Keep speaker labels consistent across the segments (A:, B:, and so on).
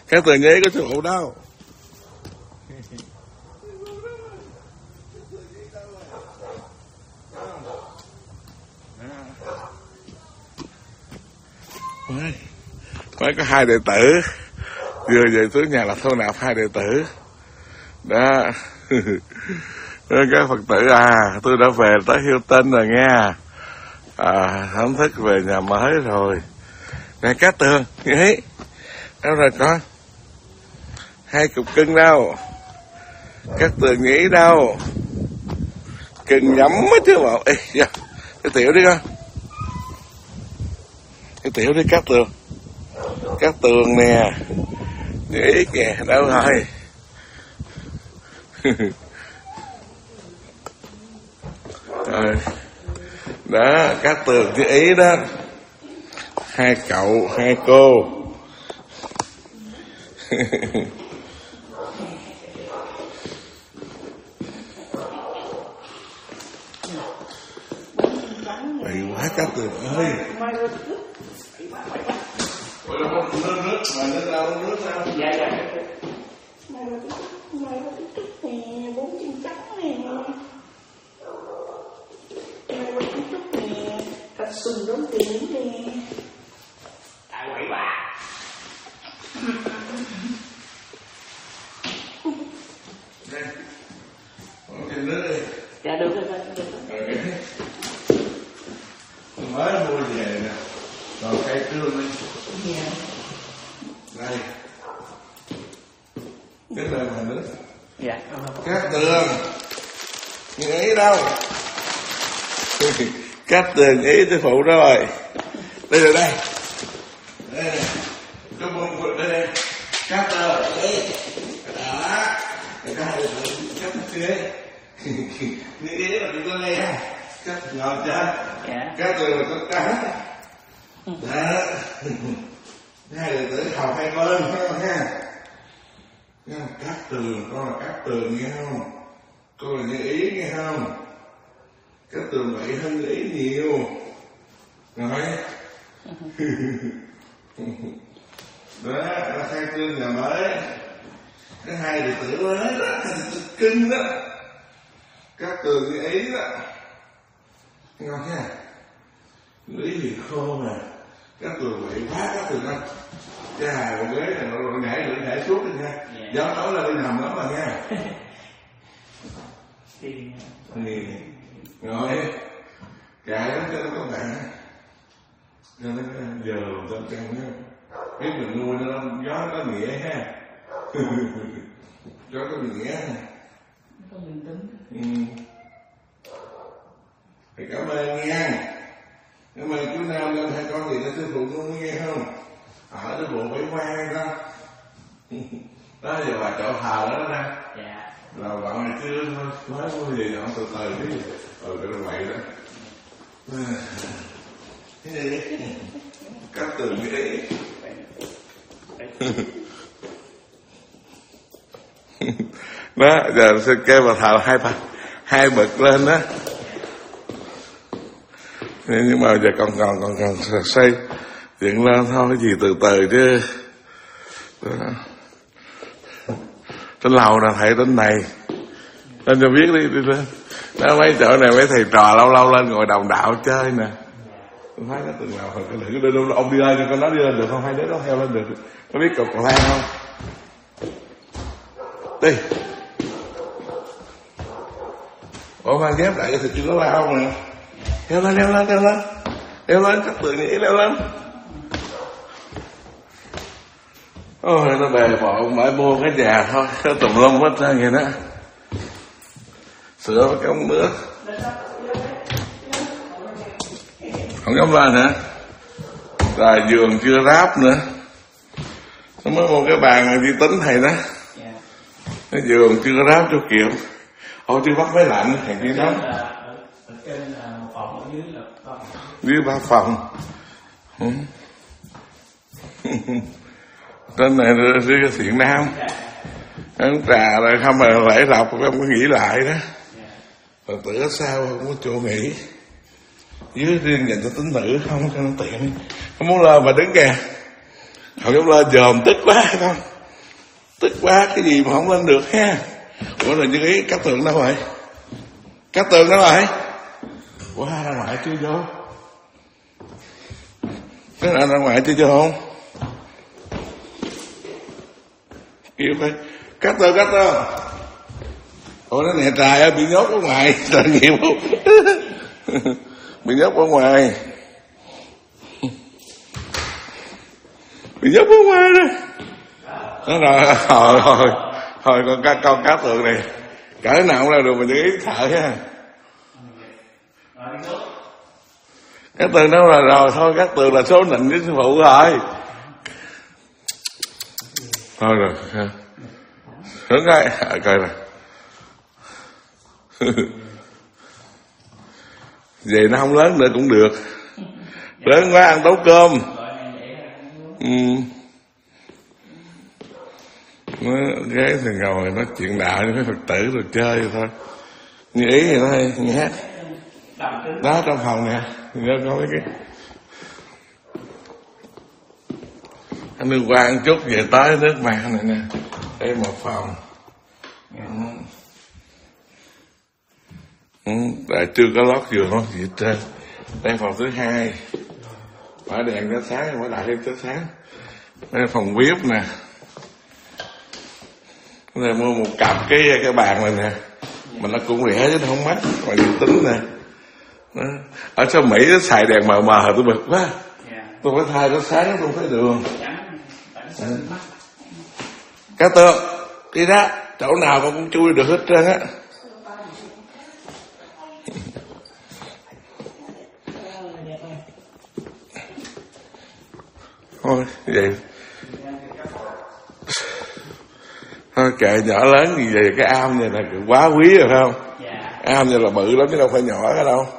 A: Các tường nhí có sư phụ đâu. Mới có 2 đệ tử vừa về xuống nhà là thu nạp 2 đệ tử đó. Các Phật tử tôi đã về tới Hilton rồi nha, thẩm thức về nhà mới rồi. Này Cát Tường nghĩ đâu rồi con, 2 cục cưng đâu, Cát Tường nghĩ đâu, cưng nhắm hết chứ bộ. Ê dạ, cái tiểu đi con, cái tiểu đi Cát Tường. Cát Tường nè, nghĩ kìa đâu rồi. Rồi đó, Cát Tường như ý đó, 2 cậu 2 cô. Bậy quá Cát Tường ơi. Ủa là không nước mà nước đâu, nước sao? Dạ dạ.
B: Mai có chút nè, 4 chân trắng nè. Mai có chút nè, cạch sừng đốn tiền nè.
C: Tại quậy bà.
A: Đây, uống thêm nước đi.
C: Dạ được rồi.
A: Mới mua về nè, còn cây tương đi.
C: Dạ.
A: Đây, cái này là nước.
C: Dạ.
A: Cát Tường nghĩ đâu. Cát Tường nghĩ sư phụ rồi. Đây là đây. Đây nè, cái bông quật đây đây. Cát Tường nghĩ. Đó. Người ta hay là cắt thế. Nghĩ là đừng có nghe. Cắt ngọt chưa?
C: Dạ.
A: Cát Tường là có trắng. Đó. 2 đệ tử học 2 bên, thấy không ha? Cát Tường, con là Cát Tường nghe không? Con là Như Ý nghe không? Cát Tường vậy hơn Như Ý nhiều. Rồi. Đó, nó khai trương nhà mới. Cái 2 đệ tử mới đó, 2 đệ tử kinh đó. Cát Tường Như Ý đó. Ngon ha? Như Ý thì khô nè. Cát Tường vậy quá Cát Tường không? Cái hài một ghế này nó nhảy suốt đi nha. Gió tối là đi nằm lắm mà nha. Ngồi cài lắm cho các bạn, cho nó giờ trong căn đó biết mình nuôi nó gió nó có nghĩa ha. Gió có nghĩa ha,
C: Có bình tĩnh.
A: Thì cảm ơn nha. Cảm ơn chú Nam lên 2 con gì đó sư phụ nuôi nghe không? Ở cái bộ phải ngoan đó. Đó giờ bà chỗ thờ đó nè.
C: Dạ.
A: Là bạn này chưa nói có gì nó từ từ đi. Cái là vậy đó. Cái này Cát Tường cái đấy. Đó, giờ sẽ kêu bà thờ 2 bậc lên đó. Nhưng mà giờ còn xây dựng lên thôi, cái gì từ từ chứ. Đó. Trên lầu nè, thầy trên này lên cho biết đi lên. Đó, mấy chỗ này mấy thầy trò lâu lâu lên ngồi đồng đạo chơi nè. Tôi thấy nó từng nào cái đứa ông đi lên cho con nó đi lên được không, 2 đứa đó theo lên được. Có biết cột lan không? Đi. Ủa mang dép lại thì chưa có lao nè. Leo lên Cát Tường nghĩ leo lên. Ôi nó bề bộ mãi mua cái nhà thôi, nó tùm lum hết ra vậy đó. Sửa cái ống nước không dám lên hả? Rồi giường chưa ráp nữa, nó mới mua cái bàn vi tính thầy đó. Cái giường chưa ráp cho kiểu. Ôi chưa bắt máy lạnh thằng kia đó.
C: Ở trên phòng, ở dưới là phòng.
A: Dưới 3 phòng. Trên này dưới cái Thiện Nam. Uống trà rồi không mà lễ lọc không có nghỉ lại đó. Phật tử ở sau không có chỗ nghỉ. Dưới riêng dành cho tín nữ không cho nó tiện. Không muốn lên mà đứng kìa. Không dám lên dòm tức quá không. Tức quá cái gì mà không lên được ha. Ủa rồi Như Ý Cát Tường đâu rồi? Cát Tường đâu rồi? Quá ra ngoài chưa vô. Cái nào ra ngoài chưa vô không? Kêu phải Cát Tường. Ủa nó nè trời ơi bị nhốt ở ngoài. Tội nghiệp không? Bị nhốt ở ngoài. Bị nhốt ở ngoài đó. Nó rồi thôi con Cát Tường này cỡ nào cũng ra được mà Như Ý sợ ha. Cát Tường đâu rồi thôi Cát Tường là số nịnh với sư phụ rồi. Thôi rồi hướng coi coi nè. Vậy nó không lớn nữa cũng được. Lớn quá ăn tấu cơm. Nó ghé thì ngồi nói chuyện đạo với Phật tử rồi chơi thôi. Như Ý thì nó hay nhát. Đó trong phòng nè. Nhớ có mấy cái anh đi qua một chút về tới nước mặt này nè. Đây một phòng. Tại chưa có lót giường lót gì hết trơn. Đây phòng thứ hai. Mở đèn cho sáng, mở đại lên cho sáng. Đây phòng VIP nè. Đây mua một cặp cái bàn này nè. Mà nó cũng rẻ chứ nó không mắc. Mà điện tính nè. Đó. Ở sau Mỹ nó xài đèn mờ mờ tôi bực quá. Tôi phải thay nó sáng tôi thấy đường. Cát Tường đi đó. Chỗ nào con cũng chui được hết trơn á. Thôi vậy thôi kệ nhỏ lớn gì vậy. Cái am này là quá quý rồi phải không? Am này là bự lắm chứ đâu phải nhỏ cái đâu.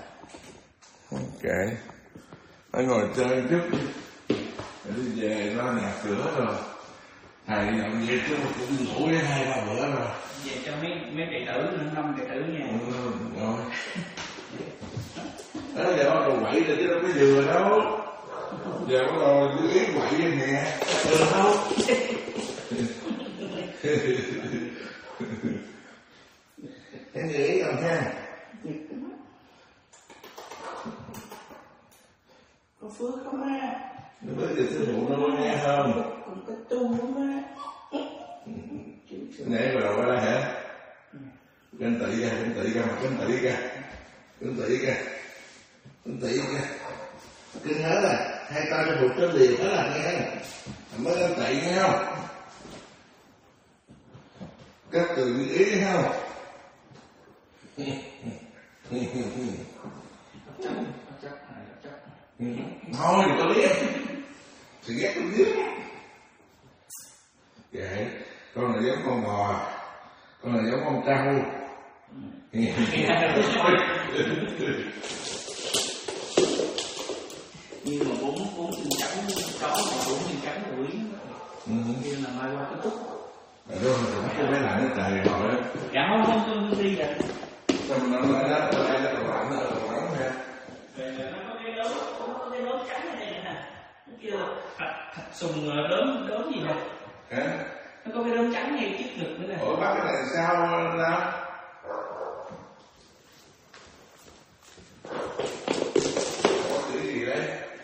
A: Kệ nó ngồi chơi chút đi về nó nhà cửa rồi thầy nhận việc chứ mà cũng ngủ với 2-3 bữa rồi.
C: Về cho mấy đệ tử nữa, 5 đệ tử nha.
A: Rồi đó giờ bắt đầu quậy rồi chứ đâu có vừa đâu. Giờ bắt đầu Như Ý quậy vậy nè. Được không? Em Như Ý rồi ha.
B: Có phước không á?
A: Nó bữa giờ sư phụ nó mới nghe không?
B: Cũng có tu không á?
A: Nãy vào đầu qua đây hả? Canh tị ra, canh tị ra, canh tị ra. Canh tị ra. Canh tị ra. Cưng hết rồi, hai tay cho bụt trên liền hết là nghe. Mới canh tị nghe không? Các từ Như Ý nghe không? Thôi đừng có biết. Sự ghét con biết. Kệ, con này giống con bò, con này giống con trâu.
C: Nhưng mà bốn chân trắng chó mà 4 chân trắng là quý. Kia là mai qua cái túc.
A: Rồi nó có mấy lạnh trời hỏi.
C: Dạ không đi rồi.
A: Sao mình nói lại đó, ở đây là lạnh ha.
C: Nó có cái đốm trắng này nè. Nó kêu thạch sùng đốm gì nè.
A: Hả?
C: Nó có cái đốm trắng ngay trước ngực nữa nè.
A: Ủa bắt cái này sao ra? Có chữ gì đấy?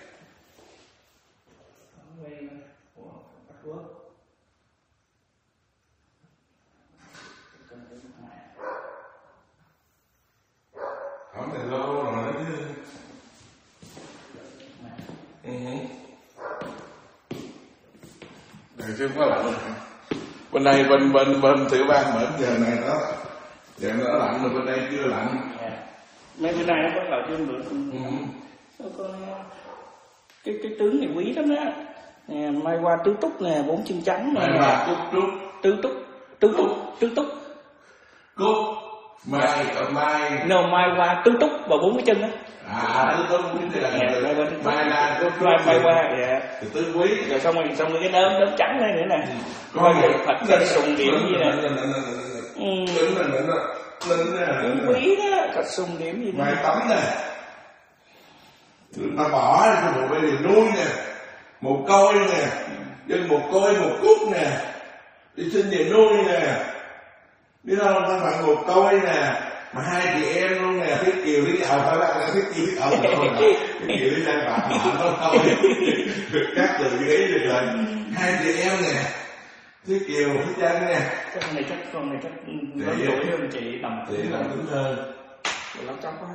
A: Không thì lâu rồi đó chứ. Đây chứ không có lạnh rồi. Bên đây bên tiểu bang bển giờ này đó. Giờ nó lạnh rồi bên đây chưa lạnh.
C: Mấy bữa nay nó bắt đầu chưa được. Cái tướng này quý lắm đó. Nè, mai qua tứ túc nè, 4 chân trắng nè.
A: Mai qua
C: tứ túc.
A: Cúc. Mai.
C: No, mai qua tứ túc và 4 cái chân á.
A: Tứ túc cái là mai là cúc.
C: Mai qua, dạ.
A: Thì tứ quý.
C: Rồi xong rồi cái đốm trắng đây nữa nè. Coi Phật cái sùng điểm gì nè.
A: Lính
C: quý đó, Phật sùng điểm gì nè.
A: Mai tắm nè. Ta bỏ ra cho một bên nuôi nè. Một coi nè. Dân một coi một cúc nè. đi xin về nuôi nè, biết không? Thân phận một côi nè, mà hai chị em luôn nè, Thiết Kiều Thiết Ẩu phải là Thiết Kiều Thiết Ẩu thôi, Thiết Kiều Thiết Giang Phạm thôi, các từ ghi được rồi. Hai chị em nè, Thiết Kiều Thiết Giang nè.
C: Con này chắc lớn tuổi hơn chị tầm
A: Chị làm tính hơn.
C: nó chóc quá.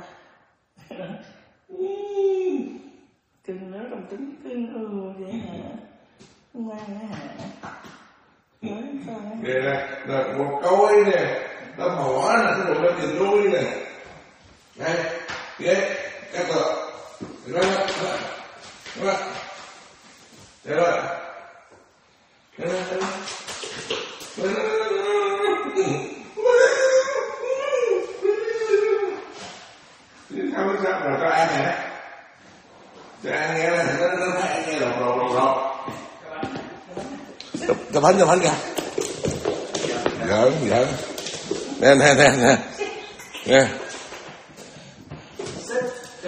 C: Cưng nó đồng tính cưng vậy hả? Ngoan hả? Nói con
A: Đây nè, một côi nè, nó mỏ nè, cái đồ lên tiền nuôi nè. Đây, ghế, các tờ. Đây đó, đó. Đây đó. Đây đó. Không biết sao rồi cho ăn nè. Cho ăn nghe nè, nó thấy ăn nghe lột. Cho bánh kìa. Giỡn. Nè. Nè.
C: Sit.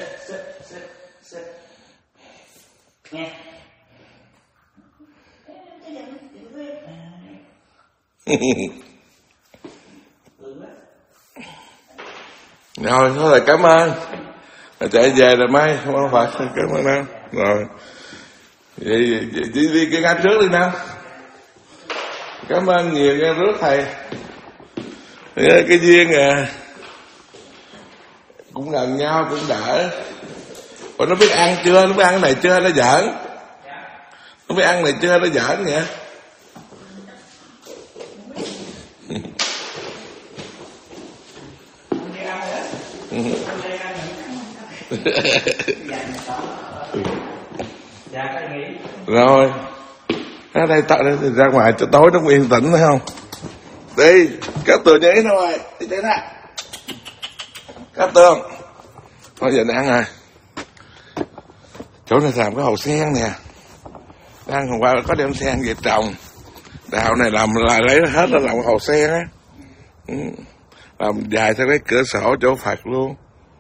C: Nghe.
A: Rồi, thôi là cảm ơn. Chạy về rồi mai, không phải, cảm ơn Nam. Rồi. Vậy đi cái ngáp trước đi Nam. Cảm ơn nhiều nha, rước thầy. Cái duyên cũng gần nhau, cũng đỡ. Ủa nó biết ăn chưa? Nó biết ăn cái này chưa? Nó giỡn. Nó biết ăn này chưa? Nó giỡn vậy. Rồi ở đây ra ngoài cho tối nó cũng yên tĩnh thấy không? Đi Cát Tường nhảy ra ngoài đi chạy ra. Cát Tường thôi giờ ăn rồi. Chỗ này làm cái hồ sen nè, đang hôm qua có đem sen về trồng. Đào này làm là lấy hết là làm hồ sen á, làm dài theo cái cửa sổ chỗ Phật luôn.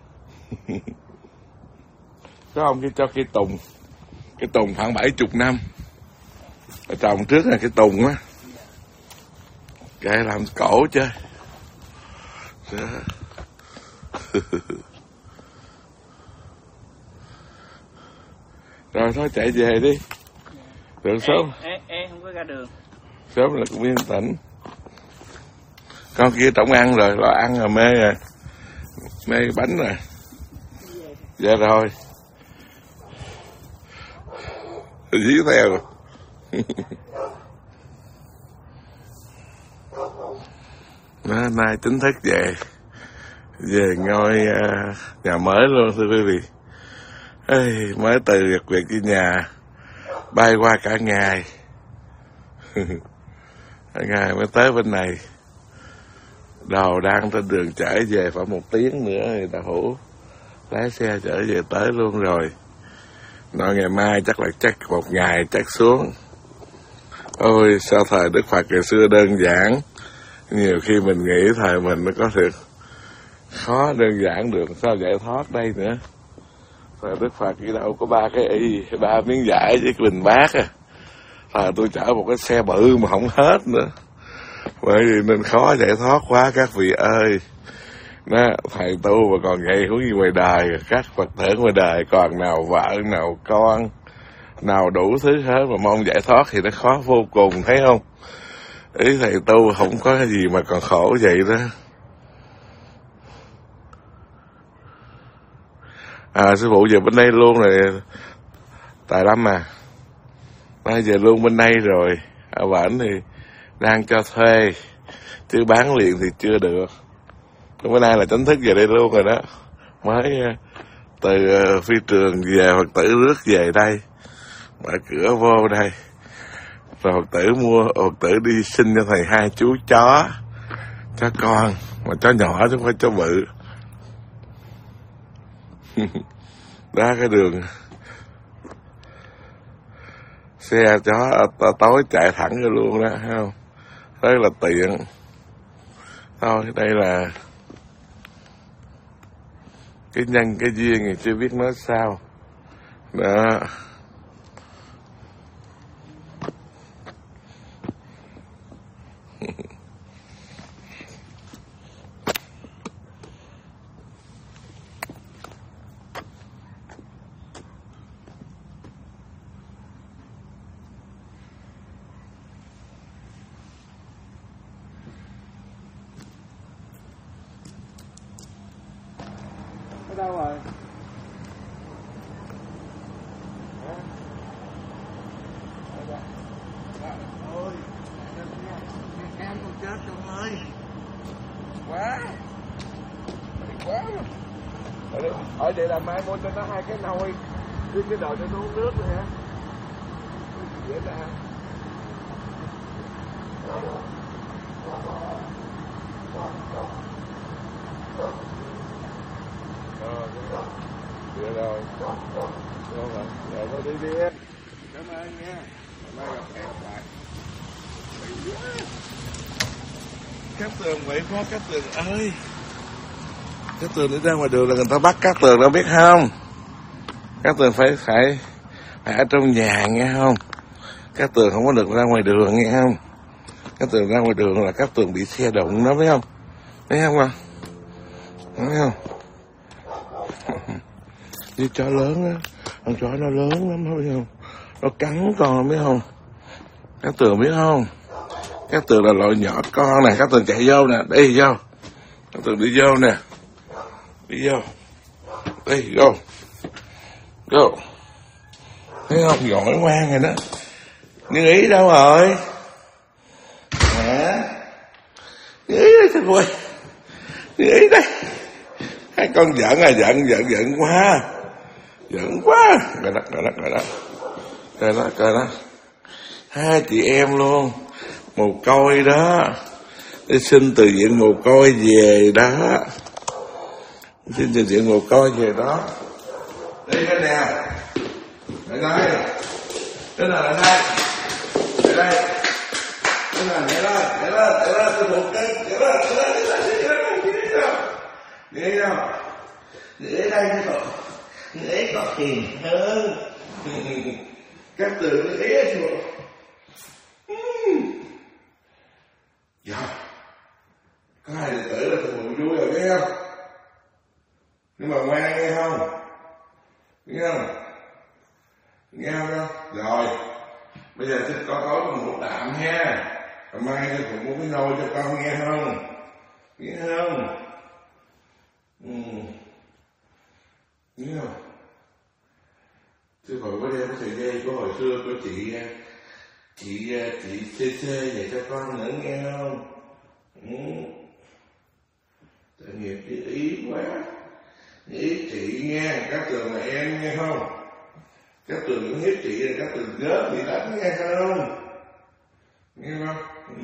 A: Có ông kia cho cây tùng khoảng 70 năm. Ở trồng trước là cái tùng á, kệ làm cổ chơi. Rồi thôi chạy về đi, đường sớm.
C: Em không có ra đường.
A: Sớm là cũng yên tĩnh. Con kia tổng ăn rồi, lo ăn rồi mê bánh rồi. Dạ rồi. Dí theo rồi. Nay chính thức về ngôi nhà mới luôn thưa quý vị. Mới từ việc đi nhà bay qua cả ngày. Ngày mới tới bên này. Đầu đang trên đường trở về khoảng 1 tiếng nữa thì Đào Hữu lái xe trở về tới luôn rồi. Nói ngày mai chắc 1 ngày chắc xuống. Ôi sao thời Đức Phật ngày xưa đơn giản. Nhiều khi mình nghĩ thời mình nó có thể khó đơn giản được, sao giải thoát đây nữa. Thời Đức Phật chỉ đâu có 3 cái y, 3 miếng vải với cái bình bát à. Thời tôi chở một cái xe bự mà không hết nữa. Bởi vì nên khó giải thoát quá các vị ơi. Đó, thầy tu mà còn vậy huống như ngoài đời, các Phật tử ngoài đời còn nào vợ, nào con, nào đủ thứ hết mà mong giải thoát thì nó khó vô cùng, thấy không? Ý thầy tu không có cái gì mà còn khổ vậy đó. Sư phụ về bên đây luôn rồi. Tài Lâm à, bây giờ luôn bên đây rồi. Ở bển thì đang cho thuê, chứ bán liền thì chưa được. Bữa nay là chính thức về đây luôn rồi đó. Mới từ phi trường về, Phật tử rước về đây, mở cửa vô đây. Rồi Phật tử đi xin cho thầy 2 chú chó cho con, mà chó nhỏ chứ không phải chó bự. Đó cái đường xe chó tối chạy thẳng ra luôn đó, thấy không? Rất là tiện. Thôi đây là cái nhân cái duyên thì chưa biết nói sao. Đó. đâu rồi? Ôi, cam con chết con ơi. Quá. Quá. Ở đây là mai mua cho nó 2 cái nồi. Với cái đồ cho nó uống nước nữa hả? Dễ ra. Được rồi. Rồi, thôi đi đi em. Cảm ơn nha. Mai gặp hẹn lại. Cát Tường vậy quá Cát Tường ơi. Cát Tường đi ra ngoài đường là người ta bắt Cát Tường đâu biết không? Cát Tường phải ở trong nhà nghe không? Cát Tường không có được ra ngoài đường nghe không? Cát Tường ra ngoài đường là Cát Tường bị xe đụng đó biết không? Thấy không ạ? Thấy không? Như chó lớn á, con chó nó lớn lắm biết không? Nó cắn con biết không? Cát Tường biết không? Cát Tường là loại nhỏ con nè, Cát Tường chạy vô nè, đi vô. Cát Tường đi vô nè. Đi vô. Đi vô. Vô. Thấy không? Giỏi ngoan rồi đó. Như ý đâu rồi? Hả? Như ý đây thằng quay. Như ý đây. Hai con giận à, giận quá. Giận quá. Rồi đó. Coi đó. Hai chị em luôn. Mồ côi đó. Đi xin từ viện mồ côi về đó. Xin từ viện mồ côi về đó. Đi cái nè. Lại đây. Cái nào lại đây. Lại đây. Cái nào lại lên. Tôi buộc cái. Lại lên. Đi đâu? Đi ở đây thôi. Đi ấy có tiền hơn. Các từ đi ấy thôi. Dạ. Có hai đệ tử là thằng buồn vui rồi biết không? Nhưng mà ngoan nghe không? Nghe không? Nghe không? Rồi. Bây giờ xin con tối con ngủ tạm ha. Còn mai cho phụ muốn cái nôi cho con nghe không? Nghe không? Nghe không? Sư phụ có đeo cái sợi dây của hồi xưa của chị CC vậy cho con nữa nghe không? Tội nghiệp chứ ý quá. Ý chị nghe, Cát Tường là em nghe không? Cát Tường cũng hiếp chị là Cát Tường gớp bị đánh nghe không? Nghe không?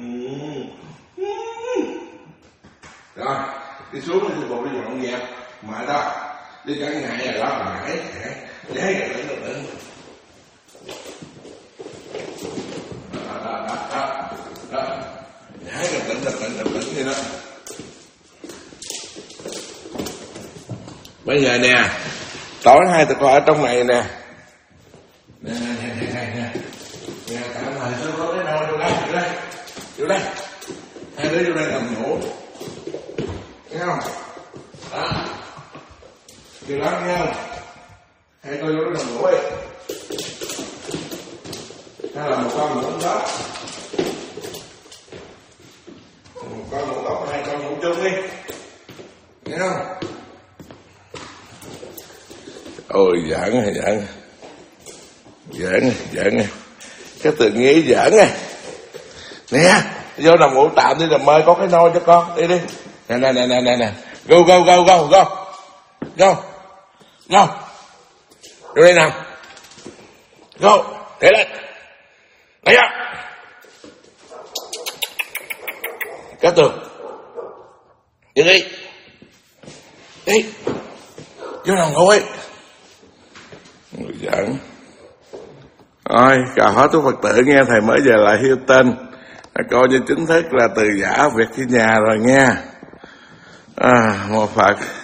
A: Rồi, đi xuống đi sư phụ đi dọn dẹp. Mà đó, đi cả ngày rồi đó mà hãy cái đừng. Đó. Hãy đừng vậy đó. Bây giờ nè, tối hai tụi con ở trong này nè. Nè. Nè, tạm thời tôi có cái nồi vô đây. Hai đứa vô đây nằm ngủ. Nghe không? Đó. Điều đó nghe không? Hai con vô đây nằm ngủ đi. Hay là một con ngủ đó. Một con ngủ góc, hai con ngủ chung đi. Nghe không? Ôi giỡn. Cái từ nghĩ giỡn à. Nè, vô nằm ngủ tạm đi làm ơi, có cái nôi cho con. Đi. Nè. Go. Vô đây nào. Go, để lên. Lấy ra. Cát Tường. Đi. Vô nằm ngủ ấy. Người giỡn. Rồi, chào hết tous Phật tử nghe, thầy mới về lại hiêu tên. Coi như chính thức là từ giả việc cái nhà rồi nha. Một Phật.